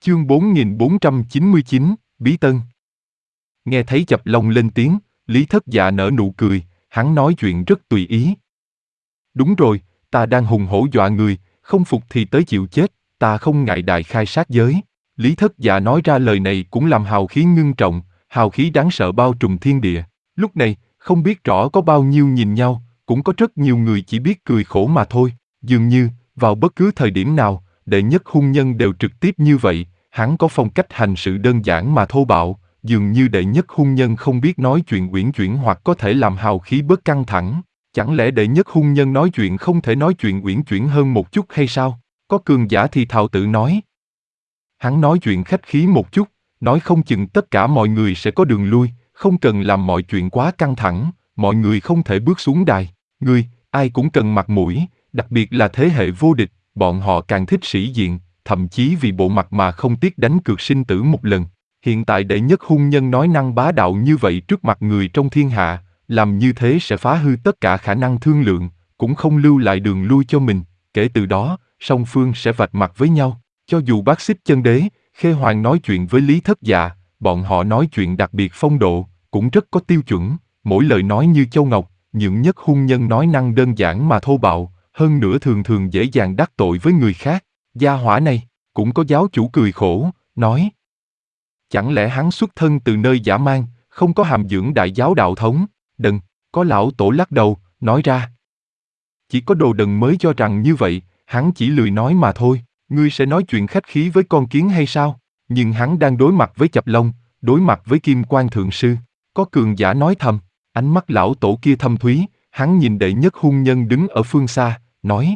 Chương 4499, Bí Tân. Nghe thấy Chập Long lên tiếng, Lý Thất Dạ nở nụ cười, hắn nói chuyện rất tùy ý. Đúng rồi, ta đang hùng hổ dọa người, không phục thì tới chịu chết, ta không ngại đại khai sát giới. Lý Thất Dạ nói ra lời này cũng làm hào khí ngưng trọng, hào khí đáng sợ bao trùm thiên địa. Lúc này, không biết rõ có bao nhiêu nhìn nhau, cũng có rất nhiều người chỉ biết cười khổ mà thôi. Dường như, vào bất cứ thời điểm nào, đệ nhất hung nhân đều trực tiếp như vậy, hắn có phong cách hành sự đơn giản mà thô bạo, dường như đệ nhất hung nhân không biết nói chuyện uyển chuyển hoặc có thể làm hào khí bớt căng thẳng. Chẳng lẽ đệ nhất hung nhân nói chuyện không thể nói chuyện uyển chuyển hơn một chút hay sao? Có cường giả thì thào tự nói. Hắn nói chuyện khách khí một chút, nói không chừng tất cả mọi người sẽ có đường lui, không cần làm mọi chuyện quá căng thẳng, mọi người không thể bước xuống đài. Người, ai cũng cần mặt mũi, đặc biệt là thế hệ vô địch, bọn họ càng thích sĩ diện, thậm chí vì bộ mặt mà không tiếc đánh cược sinh tử một lần. Hiện tại đệ nhất hung nhân nói năng bá đạo như vậy trước mặt người trong thiên hạ, làm như thế sẽ phá hư tất cả khả năng thương lượng, cũng không lưu lại đường lui cho mình. Kể từ đó, song phương sẽ vạch mặt với nhau. Cho dù Bác Xích Chân Đế, Khê Hoàng nói chuyện với Lý Thất Dạ, bọn họ nói chuyện đặc biệt phong độ, cũng rất có tiêu chuẩn, mỗi lời nói như châu ngọc. Nhượng nhất hung nhân nói năng đơn giản mà thô bạo, hơn nữa thường thường dễ dàng đắc tội với người khác. Gia hỏa này, cũng có giáo chủ cười khổ, nói. Chẳng lẽ hắn xuất thân từ nơi dã man, không có hàm dưỡng đại giáo đạo thống? Đần, có lão tổ lắc đầu, nói ra. Chỉ có đồ đần mới cho rằng như vậy, hắn chỉ lười nói mà thôi. Ngươi sẽ nói chuyện khách khí với con kiến hay sao? Nhưng hắn đang đối mặt với Chập Long, đối mặt với Kim Quan Thượng Sư. Có cường giả nói thầm, ánh mắt lão tổ kia thâm thúy, hắn nhìn đệ nhất hung nhân đứng ở phương xa, nói.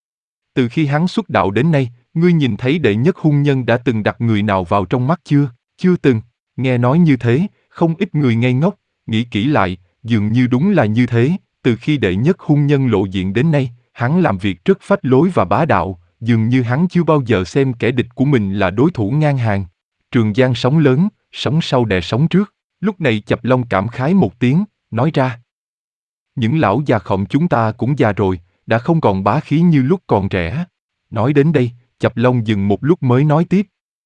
Từ khi hắn xuất đạo đến nay, ngươi nhìn thấy đệ nhất hung nhân đã từng đặt người nào vào trong mắt chưa? Chưa từng. Nghe nói như thế, không ít người ngây ngốc, nghĩ kỹ lại, dường như đúng là như thế. Từ khi đệ nhất hung nhân lộ diện đến nay, hắn làm việc rất phách lối và bá đạo, dường như hắn chưa bao giờ xem kẻ địch của mình là đối thủ ngang hàng. Trường Giang sóng lớn, sóng sau đè sóng trước. Lúc này Chập Long cảm khái một tiếng, nói ra. Những lão già khọm chúng ta cũng già rồi, đã không còn bá khí như lúc còn trẻ. Nói đến đây, Chập Long dừng một lúc mới nói tiếp.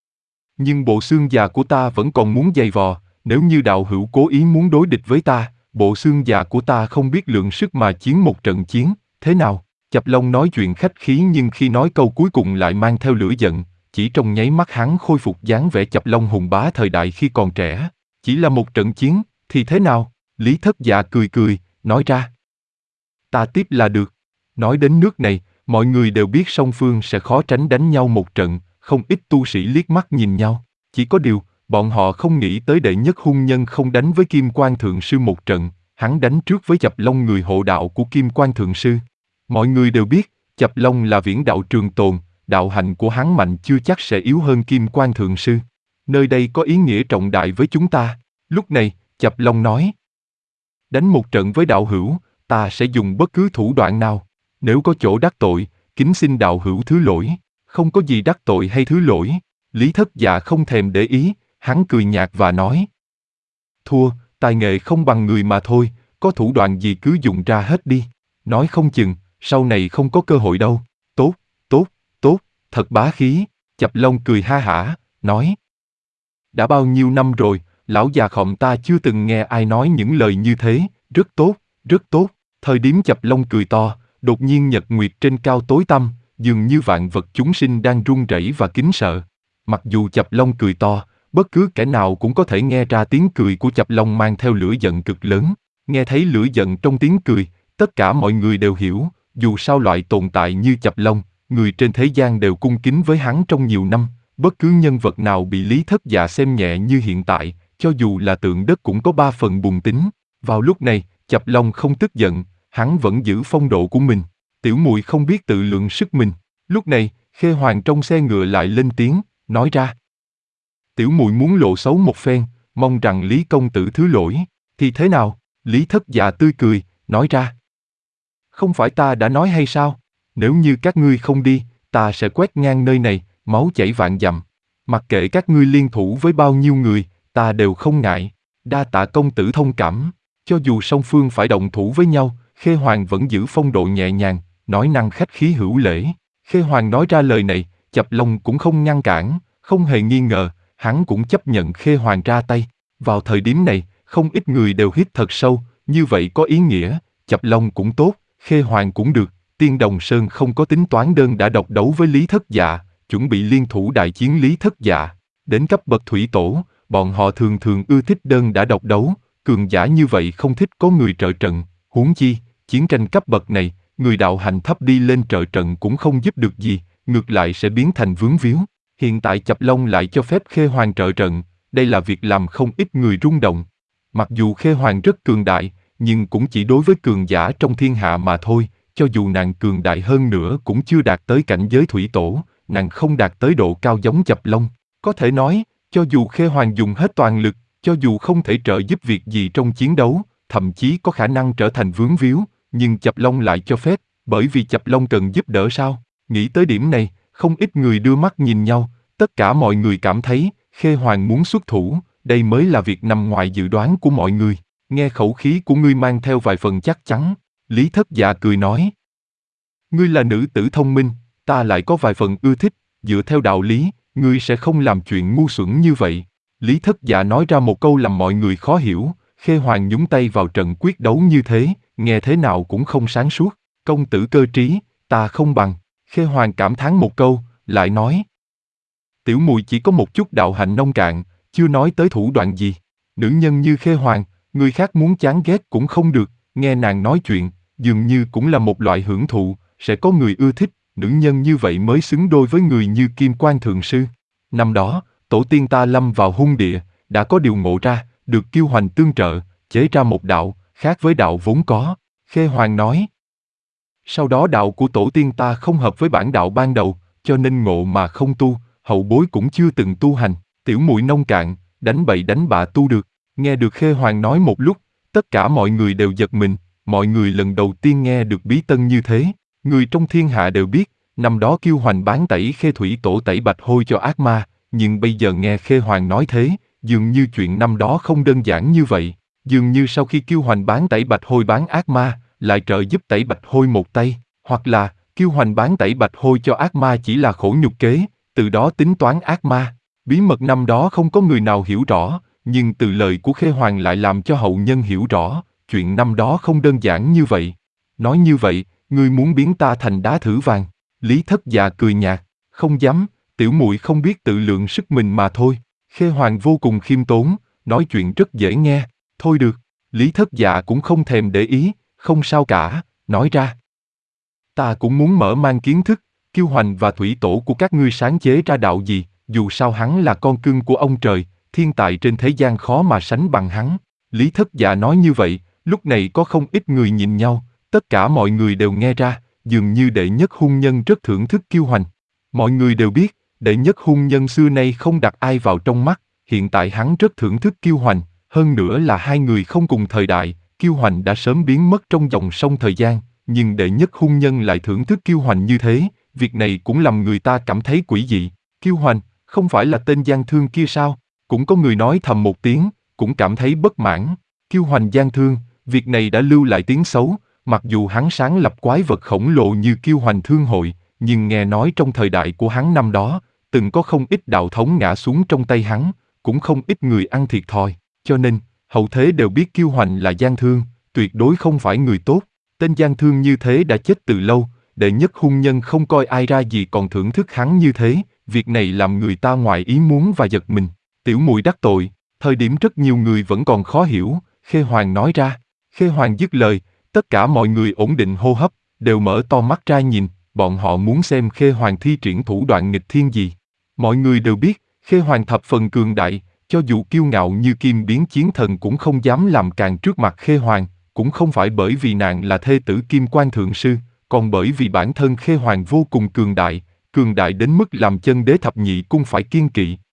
Nhưng bộ xương già của ta vẫn còn muốn giày vò, nếu như đạo hữu cố ý muốn đối địch với ta, bộ xương già của ta không biết lượng sức mà chiến một trận chiến, thế nào? Chập Long nói chuyện khách khí nhưng khi nói câu cuối cùng lại mang theo lửa giận, chỉ trong nháy mắt hắn khôi phục dáng vẻ Chập Long hùng bá thời đại khi còn trẻ. Chỉ là một trận chiến, thì thế nào? Lý Thất Dạ cười cười, nói ra. Ta tiếp là được. Nói đến nước này, mọi người đều biết song phương sẽ khó tránh đánh nhau một trận, không ít tu sĩ liếc mắt nhìn nhau. Chỉ có điều, bọn họ không nghĩ tới đệ nhất hung nhân không đánh với Kim Quan Thượng Sư một trận, hắn đánh trước với Chập Long người hộ đạo của Kim Quan Thượng Sư. Mọi người đều biết, Chập Long là viễn đạo trường tồn, đạo hạnh của hắn mạnh chưa chắc sẽ yếu hơn Kim Quan Thượng Sư. Nơi đây có ý nghĩa trọng đại với chúng ta. Lúc này, Chập Long nói. Đánh một trận với đạo hữu, ta sẽ dùng bất cứ thủ đoạn nào. Nếu có chỗ đắc tội, kính xin đạo hữu thứ lỗi. Không có gì đắc tội hay thứ lỗi. Lý Thất Dạ không thèm để ý, hắn cười nhạt và nói. Thua, tài nghệ không bằng người mà thôi, có thủ đoạn gì cứ dùng ra hết đi. Nói không chừng, sau này không có cơ hội đâu. Tốt, tốt, tốt, thật bá khí. Chập Long cười ha hả, nói. Đã bao nhiêu năm rồi, lão già khọm ta chưa từng nghe ai nói những lời như thế, rất tốt, rất tốt. Thời điểm Chập Long cười to, đột nhiên nhật nguyệt trên cao tối tăm, dường như vạn vật chúng sinh đang run rẩy và kính sợ. Mặc dù Chập Long cười to, bất cứ kẻ nào cũng có thể nghe ra tiếng cười của Chập Long mang theo lửa giận cực lớn. Nghe thấy lửa giận trong tiếng cười, tất cả mọi người đều hiểu, dù sao loại tồn tại như Chập Long, người trên thế gian đều cung kính với hắn trong nhiều năm, bất cứ nhân vật nào bị Lý Thất Dạ xem nhẹ như hiện tại, cho dù là tượng đất cũng có 3 phần bùn tính. Vào lúc này, Chập Long không tức giận, hắn vẫn giữ phong độ của mình. Tiểu muội không biết tự lượng sức mình. Lúc này, Khê Hoàng trong xe ngựa lại lên tiếng, nói ra. Tiểu muội muốn lộ xấu một phen, mong rằng Lý công tử thứ lỗi. Thì thế nào? Lý Thất Dạ tươi cười, nói ra. Không phải ta đã nói hay sao? Nếu như các ngươi không đi, ta sẽ quét ngang nơi này, máu chảy vạn dặm. Mặc kệ các ngươi liên thủ với bao nhiêu người, ta đều không ngại. Đa tạ công tử thông cảm. Cho dù song phương phải động thủ với nhau, Khê Hoàng vẫn giữ phong độ nhẹ nhàng, nói năng khách khí hữu lễ. Khê Hoàng nói ra lời này, Chập Long cũng không ngăn cản, Không hề nghi ngờ, hắn cũng chấp nhận Khê Hoàng ra tay. Vào thời điểm này, không ít người đều hít thật sâu, như vậy có ý nghĩa, Chập Long cũng tốt, Khê Hoàng cũng được, Tiên Đồng Sơn không có tính toán đơn đã độc đấu với Lý Thất Dạ, chuẩn bị liên thủ đại chiến Lý Thất Dạ. Đến cấp bậc thủy tổ, bọn họ thường thường ưa thích đơn đã độc đấu, cường giả như vậy không thích có người trợ trận, huống chi, chiến tranh cấp bậc này, người đạo hành thấp đi lên trợ trận cũng không giúp được gì, ngược lại sẽ biến thành vướng víu. Hiện tại Chập Long lại cho phép Khê Hoàng trợ trận, đây là việc làm không ít người rung động. Mặc dù Khê Hoàng rất cường đại, nhưng cũng chỉ đối với cường giả trong thiên hạ mà thôi, cho dù nàng cường đại hơn nữa cũng chưa đạt tới cảnh giới thủy tổ, nàng không đạt tới độ cao giống Chập Long. Có thể nói, cho dù Khê Hoàng dùng hết toàn lực, cho dù không thể trợ giúp việc gì trong chiến đấu, thậm chí có khả năng trở thành vướng víu, nhưng Chập Long lại cho phép, bởi vì Chập Long cần giúp đỡ sao? Nghĩ tới điểm này, không ít người đưa mắt nhìn nhau, tất cả mọi người cảm thấy, Khê Hoàng muốn xuất thủ, đây mới là việc nằm ngoài dự đoán của mọi người. Nghe khẩu khí của ngươi mang theo vài phần chắc chắn, Lý Thất Dạ cười nói. Ngươi là nữ tử thông minh, ta lại có vài phần ưa thích, dựa theo đạo lý, ngươi sẽ không làm chuyện ngu xuẩn như vậy. Lý Thất Dạ nói ra một câu làm mọi người khó hiểu, Khê Hoàng nhúng tay vào trận quyết đấu như thế, nghe thế nào cũng không sáng suốt. Công tử cơ trí, ta không bằng. Khê Hoàng cảm thán một câu, lại nói. Tiểu muội chỉ có một chút đạo hạnh nông cạn, chưa nói tới thủ đoạn gì. Nữ nhân như Khê Hoàng, người khác muốn chán ghét cũng không được, nghe nàng nói chuyện, dường như cũng là một loại hưởng thụ, sẽ có người ưa thích, nữ nhân như vậy mới xứng đôi với người như Kim Quan Thượng Sư. Năm đó, tổ tiên ta lâm vào hung địa, đã có điều ngộ ra, được Kiêu Hoành tương trợ, chế ra một đạo, khác với đạo vốn có. Khê Hoàng nói. Sau đó đạo của tổ tiên ta không hợp với bản đạo ban đầu, cho nên ngộ mà không tu, hậu bối cũng chưa từng tu hành, tiểu muội nông cạn, đánh bậy đánh bạ tu được. Nghe được Khê Hoàng nói một lúc, tất cả mọi người đều giật mình, mọi người lần đầu tiên nghe được bí tân như thế. Người trong thiên hạ đều biết, năm đó Kiêu Hoành bán tẩy Khê Thủy Tổ tẩy bạch hôi cho ác ma, nhưng bây giờ nghe Khê Hoàng nói thế, dường như chuyện năm đó không đơn giản như vậy. Dường như sau khi Kiêu Hoành bán tẩy bạch hôi bán ác ma, lại trợ giúp tẩy bạch hôi một tay, hoặc là Kiêu Hoành bán tẩy bạch hôi cho ác ma chỉ là khổ nhục kế, từ đó tính toán ác ma. Bí mật năm đó không có người nào hiểu rõ, nhưng từ lời của Khê Hoàng lại làm cho hậu nhân hiểu rõ, chuyện năm đó không đơn giản như vậy. Nói như vậy, ngươi muốn biến ta thành đá thử vàng. Lý Thất Dạ cười nhạt, không dám, tiểu muội không biết tự lượng sức mình mà thôi. Khê Hoàng vô cùng khiêm tốn, nói chuyện rất dễ nghe. Thôi được, Lý Thất Dạ cũng không thèm để ý, không sao cả, nói ra. Ta cũng muốn mở mang kiến thức, Kiêu Hoành và thủy tổ của các ngươi sáng chế ra đạo gì, dù sao hắn là con cưng của ông trời, thiên tài trên thế gian khó mà sánh bằng hắn. Lý Thất Dạ nói như vậy, lúc này có không ít người nhìn nhau, tất cả mọi người đều nghe ra, dường như đệ nhất hung nhân rất thưởng thức Kiêu Hoành. Mọi người đều biết, đệ nhất hung nhân xưa nay không đặt ai vào trong mắt, hiện tại hắn rất thưởng thức Kiêu Hoành, hơn nữa là hai người không cùng thời đại, Kiêu Hoành đã sớm biến mất trong dòng sông thời gian, nhưng đệ nhất hung nhân lại thưởng thức Kiêu Hoành như thế, việc này cũng làm người ta cảm thấy quỷ dị. Kiêu Hoành, không phải là tên gian thương kia sao? Cũng có người nói thầm một tiếng, cũng cảm thấy bất mãn. Kiêu Hoành gian thương, việc này đã lưu lại tiếng xấu, mặc dù hắn sáng lập quái vật khổng lồ như Kiêu Hoành Thương Hội, nhưng nghe nói trong thời đại của hắn năm đó, từng có không ít đạo thống ngã xuống trong tay hắn, cũng không ít người ăn thiệt thòi, cho nên, hậu thế đều biết Kiêu Hoành là gian thương, tuyệt đối không phải người tốt. Tên gian thương như thế đã chết từ lâu, đệ nhất hung nhân không coi ai ra gì còn thưởng thức hắn như thế, việc này làm người ta ngoài ý muốn và giật mình. Tiểu muội đắc tội, thời điểm rất nhiều người vẫn còn khó hiểu, Khê Hoàng nói ra. Khê Hoàng dứt lời, tất cả mọi người ổn định hô hấp, đều mở to mắt ra nhìn, bọn họ muốn xem Khê Hoàng thi triển thủ đoạn nghịch thiên gì. Mọi người đều biết, Khê Hoàng thập phần cường đại, cho dù kiêu ngạo như Kim Biến Chiến Thần cũng không dám làm càn trước mặt Khê Hoàng, cũng không phải bởi vì nàng là thê tử Kim Quan Thượng Sư, còn bởi vì bản thân Khê Hoàng vô cùng cường đại đến mức làm chân đế thập nhị cung phải kiêng kỵ.